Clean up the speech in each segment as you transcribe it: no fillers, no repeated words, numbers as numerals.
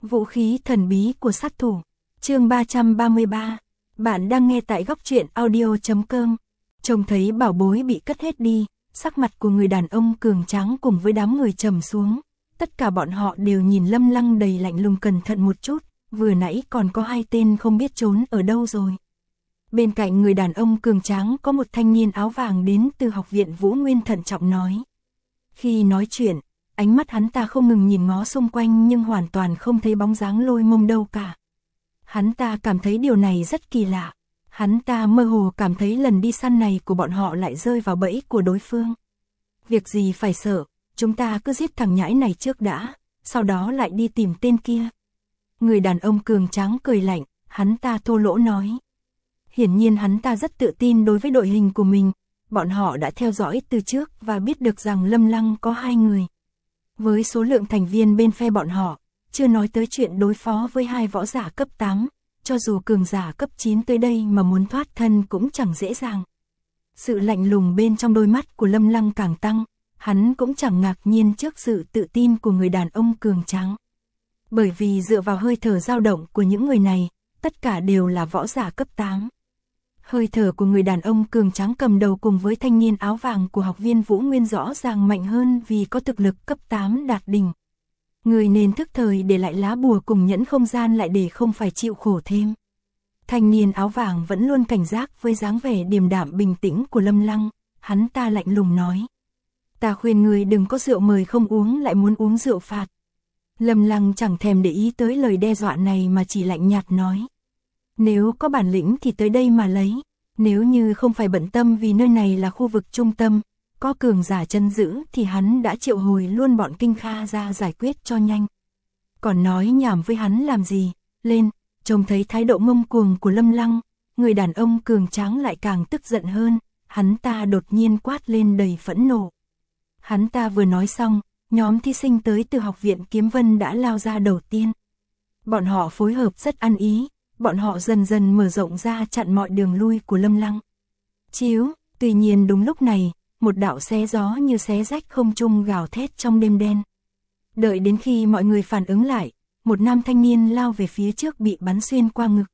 Vũ khí thần bí của sát thủ. Chương 333. Bạn đang nghe tại góc truyện audio.com. Trông thấy bảo bối bị cất hết đi, sắc mặt của người đàn ông cường tráng cùng với đám người trầm xuống. Tất cả bọn họ đều nhìn Lâm Lăng đầy lạnh lùng cẩn thận một chút, vừa nãy còn có hai tên không biết trốn ở đâu rồi. Bên cạnh người đàn ông cường tráng có một thanh niên áo vàng đến từ học viện Vũ Nguyên thận trọng nói. Khi nói chuyện, ánh mắt hắn ta không ngừng nhìn ngó xung quanh nhưng hoàn toàn không thấy bóng dáng Lôi Mông đâu cả. Hắn ta cảm thấy điều này rất kỳ lạ. Hắn ta mơ hồ cảm thấy lần đi săn này của bọn họ lại rơi vào bẫy của đối phương. Việc gì phải sợ, chúng ta cứ giết thằng nhãi này trước đã, sau đó lại đi tìm tên kia. Người đàn ông cường tráng cười lạnh, hắn ta thô lỗ nói. Hiển nhiên hắn ta rất tự tin đối với đội hình của mình, bọn họ đã theo dõi từ trước và biết được rằng Lâm Lăng có 2 người. Với số lượng thành viên bên phe bọn họ, chưa nói tới chuyện đối phó với 2 võ giả cấp 8, cho dù cường giả cấp 9 tới đây mà muốn thoát thân cũng chẳng dễ dàng. Sự lạnh lùng bên trong đôi mắt của Lâm Lăng càng tăng, hắn cũng chẳng ngạc nhiên trước sự tự tin của người đàn ông cường tráng. Bởi vì dựa vào hơi thở dao động của những người này, tất cả đều là võ giả cấp 8. Hơi thở của người đàn ông cường tráng cầm đầu cùng với thanh niên áo vàng của học viên Vũ Nguyên rõ ràng mạnh hơn vì có thực lực cấp 8 đạt đỉnh. Người nên thức thời để lại lá bùa cùng nhẫn không gian lại để không phải chịu khổ thêm. Thanh niên áo vàng vẫn luôn cảnh giác với dáng vẻ điềm đạm bình tĩnh của Lâm Lăng, hắn ta lạnh lùng nói. Ta khuyên người đừng có rượu mời không uống lại muốn uống rượu phạt. Lâm Lăng chẳng thèm để ý tới lời đe dọa này mà chỉ lạnh nhạt nói. Nếu có bản lĩnh thì tới đây mà lấy, nếu như không phải bận tâm vì nơi này là khu vực trung tâm, có cường giả chân giữ thì hắn đã triệu hồi luôn bọn Kinh Kha ra giải quyết cho nhanh. Còn nói nhảm với hắn làm gì, lên, trông thấy thái độ ngông cuồng của Lâm Lăng, người đàn ông cường tráng lại càng tức giận hơn, hắn ta đột nhiên quát lên đầy phẫn nộ. Hắn ta vừa nói xong, nhóm thí sinh tới từ học viện Kiếm Vân đã lao ra đầu tiên. Bọn họ phối hợp rất ăn ý, bọn họ dần dần mở rộng ra chặn mọi đường lui của Lâm Lăng. Chiếu, tuy nhiên đúng lúc này, một đạo xé gió như xé rách không trung gào thét trong đêm đen. Đợi đến khi mọi người phản ứng lại, một nam thanh niên lao về phía trước bị bắn xuyên qua ngực.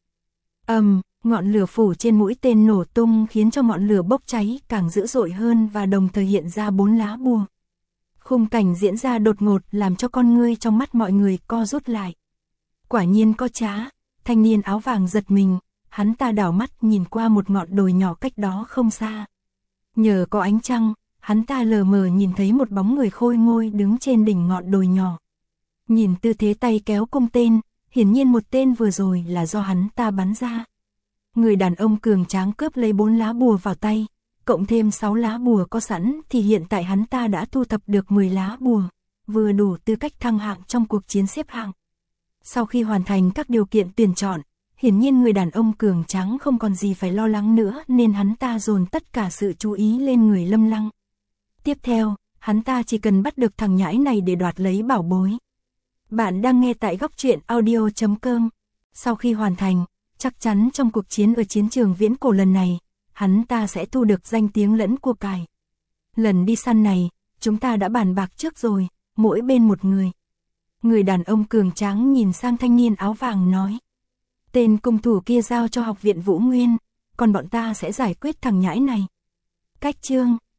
Ngọn lửa phủ trên mũi tên nổ tung khiến cho ngọn lửa bốc cháy càng dữ dội hơn và đồng thời hiện ra 4 lá bùa. Khung cảnh diễn ra đột ngột làm cho con ngươi trong mắt mọi người co rút lại. Quả nhiên có trá, thanh niên áo vàng giật mình, hắn ta đảo mắt nhìn qua một ngọn đồi nhỏ cách đó không xa. Nhờ có ánh trăng, hắn ta lờ mờ nhìn thấy một bóng người khôi ngôi đứng trên đỉnh ngọn đồi nhỏ. Nhìn tư thế tay kéo cung tên, hiển nhiên một tên vừa rồi là do hắn ta bắn ra. Người đàn ông cường tráng cướp lấy 4 lá bùa vào tay, cộng thêm 6 lá bùa có sẵn thì hiện tại hắn ta đã thu thập được 10 lá bùa, vừa đủ tư cách thăng hạng trong cuộc chiến xếp hạng. Sau khi hoàn thành các điều kiện tuyển chọn, hiển nhiên người đàn ông cường tráng không còn gì phải lo lắng nữa nên hắn ta dồn tất cả sự chú ý lên người Lâm Lăng. Tiếp theo, hắn ta chỉ cần bắt được thằng nhãi này để đoạt lấy bảo bối. Bạn đang nghe tại góc truyện audio.com. Sau khi hoàn thành, chắc chắn trong cuộc chiến ở chiến trường viễn cổ lần này, hắn ta sẽ thu được danh tiếng lẫn của cải. Lần đi săn này, chúng ta đã bàn bạc trước rồi, mỗi bên một người. Người đàn ông cường tráng nhìn sang thanh niên áo vàng nói. Tên cung thủ kia giao cho học viện Vũ Nguyên, còn bọn ta sẽ giải quyết thằng nhãi này. Cách chương